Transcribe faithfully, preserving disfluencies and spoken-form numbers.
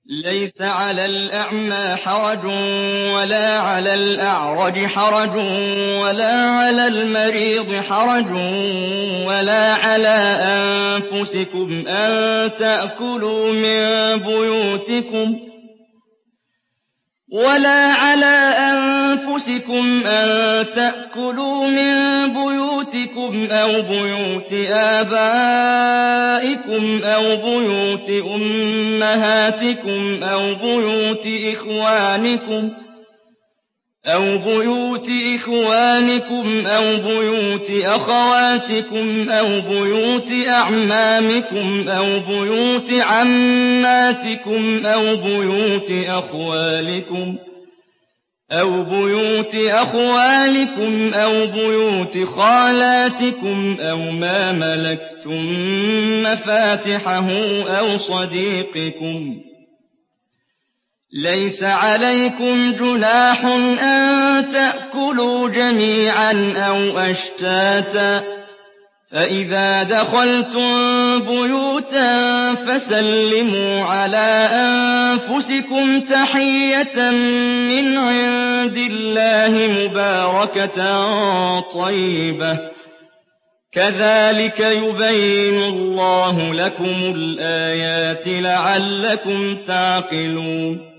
لَيْسَ عَلَى الْأَعْمَىٰ حَرَجٌ وَلَا عَلَى الْأَعْرَجِ حَرَجٌ وَلَا عَلَى الْمَرِيضِ حَرَجٌ وَلَا عَلَىٰ أَنفُسِكُمْ أَن تَأْكُلُوا مِن بُيُوتِكُمْ ولا على أنفسكم أن تأكلوا من بيوتكم أو بيوت آبائكم أو بيوت أمهاتكم أو بيوت إخوانكم أو بيوت إخوانكم أو بيوت أخواتكم أو بيوت أعمامكم أو بيوت عماتكم أو بيوت أخوالكم أو بيوت أخوالكم أو بيوت خالاتكم أو ما ملكتم مفاتحه أو صديقكم. ليس عليكم جناح أن تأكلوا جميعا أو أشتاتا، فإذا دخلتم بيوتا فسلموا على أنفسكم تحية من عند الله مباركة طيبة، كذلك يبين الله لكم الآيات لعلكم تعقلون.